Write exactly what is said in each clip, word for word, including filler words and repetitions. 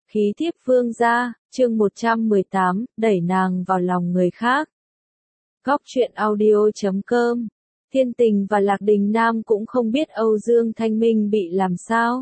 Khí thiếp vương gia, chương một trăm mười tám, đẩy nàng vào lòng người khác. Góc truyện audio chấm com. Thiên Tình và Lạc Đình Nam cũng không biết Âu Dương Thanh Minh bị làm sao.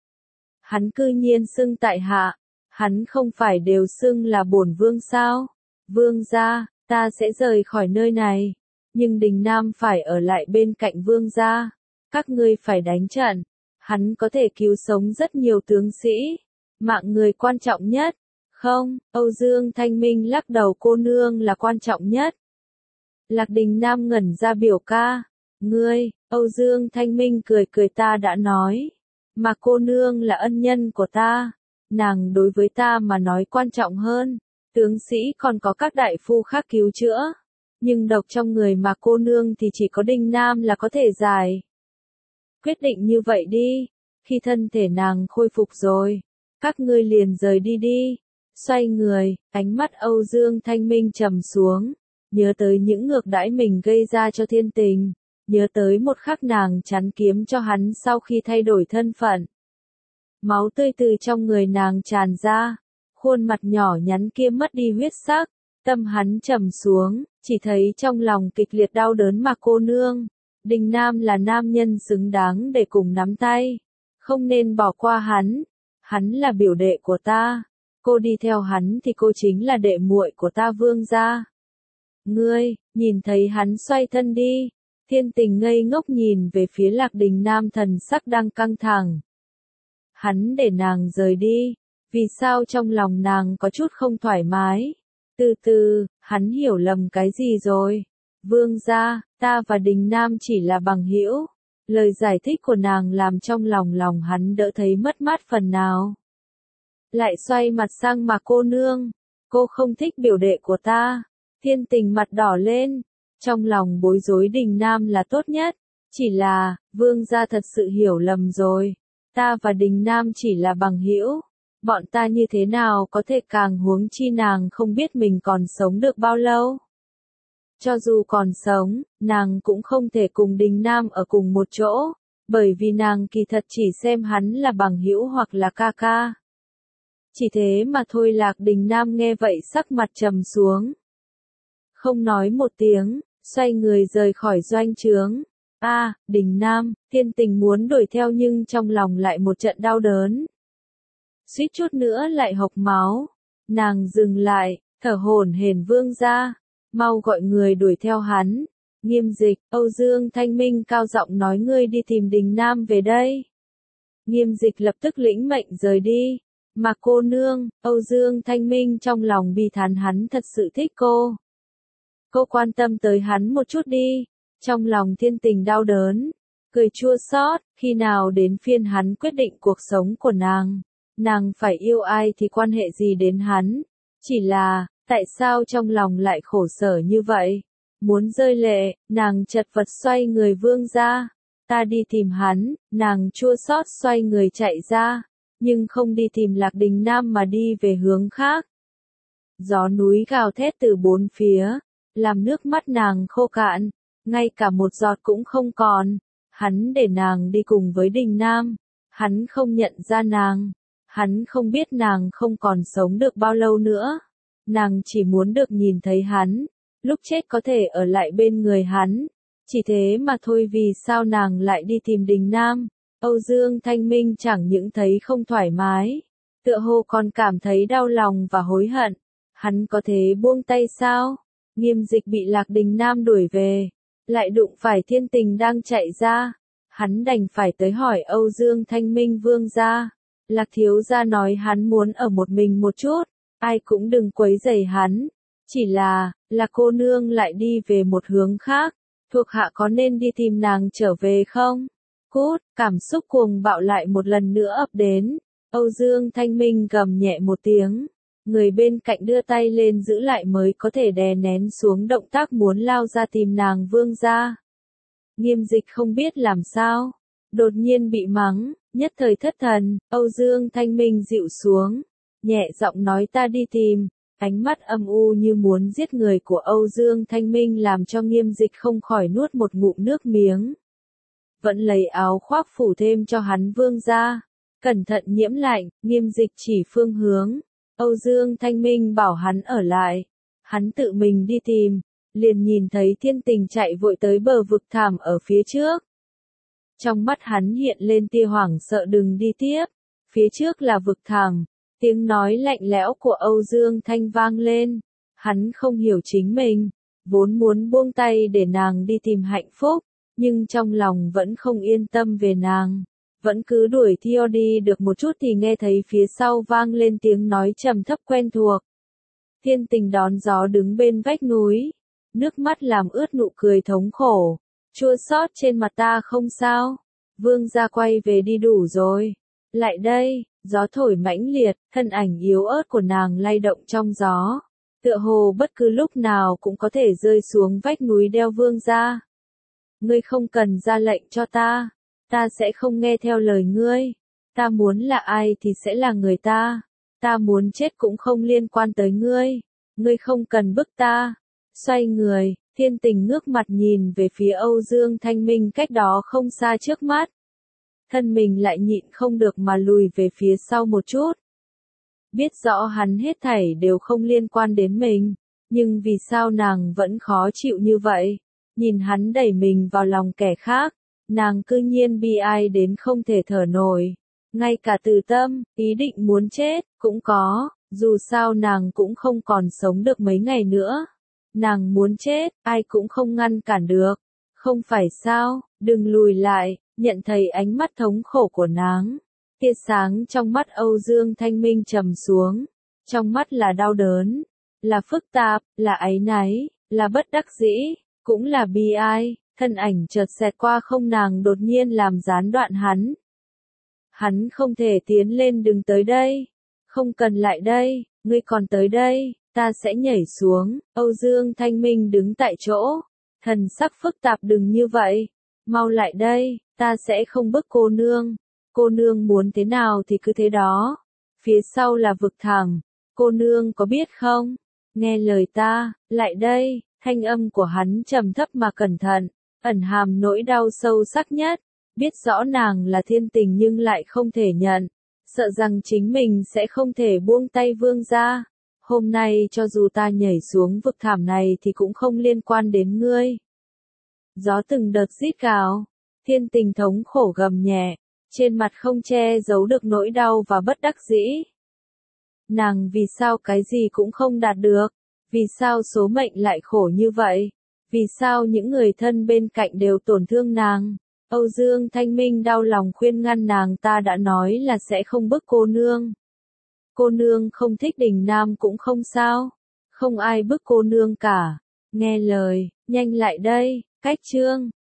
Hắn cư nhiên xưng tại hạ, hắn không phải đều xưng là bổn vương sao? Vương gia, ta sẽ rời khỏi nơi này, nhưng Đình Nam phải ở lại bên cạnh vương gia. Các ngươi phải đánh trận, hắn có thể cứu sống rất nhiều tướng sĩ. Mạng người quan trọng nhất. Không, Âu Dương Thanh Minh lắc đầu, cô nương là quan trọng nhất. Lạc Đình Nam ngẩn ra, biểu ca. Ngươi, Âu Dương Thanh Minh cười cười, ta đã nói. Mà cô nương là ân nhân của ta. Nàng đối với ta mà nói quan trọng hơn. Tướng sĩ còn có các đại phu khác cứu chữa. Nhưng độc trong người mà cô nương thì chỉ có Đình Nam là có thể giải. Quyết định như vậy đi. Khi thân thể nàng khôi phục rồi, các ngươi liền rời đi đi. Xoay người, ánh mắt Âu Dương Thanh Minh trầm xuống, nhớ tới những ngược đãi mình gây ra cho Thiên Tình, nhớ tới một khắc nàng chắn kiếm cho hắn sau khi thay đổi thân phận. Máu tươi từ trong người nàng tràn ra, khuôn mặt nhỏ nhắn kia mất đi huyết sắc, tâm hắn trầm xuống, chỉ thấy trong lòng kịch liệt đau đớn. Mà cô nương, Đình Nam là nam nhân xứng đáng để cùng nắm tay, không nên bỏ qua hắn. Hắn là biểu đệ của ta, cô đi theo hắn thì cô chính là đệ muội của ta vương gia. Ngươi, nhìn thấy hắn xoay thân đi, Thiên Tình ngây ngốc nhìn về phía Lạc Đình Nam, thần sắc đang căng thẳng. Hắn để nàng rời đi, vì sao trong lòng nàng có chút không thoải mái? Từ từ, hắn hiểu lầm cái gì rồi? Vương gia, ta và Đình Nam chỉ là bằng hữu. Lời giải thích của nàng làm trong lòng lòng hắn đỡ thấy mất mát phần nào. Lại xoay mặt sang, mà cô nương, cô không thích biểu đệ của ta. Thiên Tình mặt đỏ lên, trong lòng bối rối. Đình Nam là tốt nhất, chỉ là, vương gia thật sự hiểu lầm rồi. Ta và Đình Nam chỉ là bằng hữu, bọn ta như thế nào có thể, càng huống chi nàng không biết mình còn sống được bao lâu. Cho dù còn sống, nàng cũng không thể cùng Đình Nam ở cùng một chỗ, bởi vì nàng kỳ thật chỉ xem hắn là bằng hữu hoặc là ca ca. Chỉ thế mà thôi. Lạc Đình Nam nghe vậy sắc mặt trầm xuống, không nói một tiếng, xoay người rời khỏi doanh trướng. A, à, Đình Nam, Thiên Tình muốn đuổi theo nhưng trong lòng lại một trận đau đớn. Suýt chút nữa lại hộc máu. Nàng dừng lại, thở hổn hển, vương gia, mau gọi người đuổi theo hắn. Nghiêm Dịch, Âu Dương Thanh Minh cao giọng nói, ngươi đi tìm Đình Nam về đây. Nghiêm Dịch lập tức lĩnh mệnh rời đi. Mà cô nương, Âu Dương Thanh Minh trong lòng bi thán, hắn thật sự thích cô. Cô quan tâm tới hắn một chút đi. Trong lòng Thiên Tình đau đớn, cười chua xót, khi nào đến phiên hắn quyết định cuộc sống của nàng, nàng phải yêu ai thì quan hệ gì đến hắn. Chỉ là, tại sao trong lòng lại khổ sở như vậy? Muốn rơi lệ, nàng chật vật xoay người, vương gia, ta đi tìm hắn. Nàng chua xót xoay người chạy ra, nhưng không đi tìm Lạc Đình Nam mà đi về hướng khác. Gió núi gào thét từ bốn phía, làm nước mắt nàng khô cạn, ngay cả một giọt cũng không còn. Hắn để nàng đi cùng với Đình Nam, hắn không nhận ra nàng, hắn không biết nàng không còn sống được bao lâu nữa. Nàng chỉ muốn được nhìn thấy hắn, lúc chết có thể ở lại bên người hắn. Chỉ thế mà thôi. Vì sao nàng lại đi tìm Đình Nam? Âu Dương Thanh Minh chẳng những thấy không thoải mái, tựa hồ còn cảm thấy đau lòng và hối hận. Hắn có thể buông tay sao? Nghiêm Dịch bị Lạc Đình Nam đuổi về, lại đụng phải Thiên Tình đang chạy ra. Hắn đành phải tới hỏi Âu Dương Thanh Minh, vương gia, Lạc thiếu gia nói hắn muốn ở một mình một chút, ai cũng đừng quấy rầy hắn. Chỉ là, là cô nương lại đi về một hướng khác, thuộc hạ có nên đi tìm nàng trở về không? Cút, cảm xúc cuồng bạo lại một lần nữa ập đến. Âu Dương Thanh Minh gầm nhẹ một tiếng, người bên cạnh đưa tay lên giữ lại mới có thể đè nén xuống động tác muốn lao ra tìm nàng vương gia. Nghiêm Dịch không biết làm sao, đột nhiên bị mắng, nhất thời thất thần. Âu Dương Thanh Minh dịu xuống, nhẹ giọng nói, ta đi tìm. Ánh mắt âm u như muốn giết người của Âu Dương Thanh Minh làm cho Nghiêm Dịch không khỏi nuốt một ngụm nước miếng. Vẫn lấy áo khoác phủ thêm cho hắn, vương gia, cẩn thận nhiễm lạnh, nghiêm dịch chỉ phương hướng. Âu Dương Thanh Minh bảo hắn ở lại. Hắn tự mình đi tìm, liền nhìn thấy Thiên Tình chạy vội tới bờ vực thẳm ở phía trước. Trong mắt hắn hiện lên tia hoảng sợ đừng đi tiếp, phía trước là vực thẳm. Tiếng nói lạnh lẽo của Âu Dương Thanh vang lên, hắn không hiểu chính mình, vốn muốn buông tay để nàng đi tìm hạnh phúc, nhưng trong lòng vẫn không yên tâm về nàng, vẫn cứ đuổi theo đi được một chút thì nghe thấy phía sau vang lên tiếng nói trầm thấp quen thuộc. Thiên Tình đón gió đứng bên vách núi, nước mắt làm ướt nụ cười thống khổ, chua xót trên mặt ta không sao, vương gia quay về đi đủ rồi, lại đây. Gió thổi mãnh liệt, thân ảnh yếu ớt của nàng lay động trong gió, tựa hồ bất cứ lúc nào cũng có thể rơi xuống vách núi đeo vương gia. Ngươi không cần ra lệnh cho ta, ta sẽ không nghe theo lời ngươi, ta muốn là ai thì sẽ là người ta, ta muốn chết cũng không liên quan tới ngươi, ngươi không cần bức ta. Xoay người, Thiên Tình ngước mặt nhìn về phía Âu Dương Thanh Minh cách đó không xa trước mắt. Thân mình lại nhịn không được mà lùi về phía sau một chút. Biết rõ hắn hết thảy đều không liên quan đến mình, nhưng vì sao nàng vẫn khó chịu như vậy? Nhìn hắn đẩy mình vào lòng kẻ khác, nàng cư nhiên bi ai đến không thể thở nổi. Ngay cả từ tâm, ý định muốn chết, cũng có, dù sao nàng cũng không còn sống được mấy ngày nữa. Nàng muốn chết, ai cũng không ngăn cản được. Không phải sao, đừng lùi lại. Nhận thấy ánh mắt thống khổ của nàng, tia sáng trong mắt Âu Dương Thanh Minh trầm xuống, trong mắt là đau đớn, là phức tạp, là áy náy, là bất đắc dĩ, cũng là bi ai, thân ảnh chợt xẹt qua không nàng đột nhiên làm gián đoạn hắn. Hắn không thể tiến lên đừng tới đây, không cần lại đây, ngươi còn tới đây, ta sẽ nhảy xuống, Âu Dương Thanh Minh đứng tại chỗ, thần sắc phức tạp đừng như vậy, mau lại đây. Ta sẽ không bức cô nương, cô nương muốn thế nào thì cứ thế đó, phía sau là vực thẳm, cô nương có biết không, nghe lời ta, lại đây, thanh âm của hắn trầm thấp mà cẩn thận, ẩn hàm nỗi đau sâu sắc nhất, biết rõ nàng là Thiên Tình nhưng lại không thể nhận, sợ rằng chính mình sẽ không thể buông tay vương gia, hôm nay cho dù ta nhảy xuống vực thẳm này thì cũng không liên quan đến ngươi. Gió từng đợt rít gào. Thiên Tình thống khổ gầm nhẹ, trên mặt không che giấu được nỗi đau và bất đắc dĩ. Nàng vì sao cái gì cũng không đạt được, vì sao số mệnh lại khổ như vậy, vì sao những người thân bên cạnh đều tổn thương nàng. Âu Dương Thanh Minh đau lòng khuyên ngăn nàng ta đã nói là sẽ không bức cô nương. Cô nương không thích Đình Nam cũng không sao, không ai bức cô nương cả, nghe lời, nhanh lại đây, cách chương.